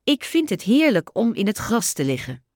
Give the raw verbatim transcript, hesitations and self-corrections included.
Ik vind het heerlijk om in het gras te liggen.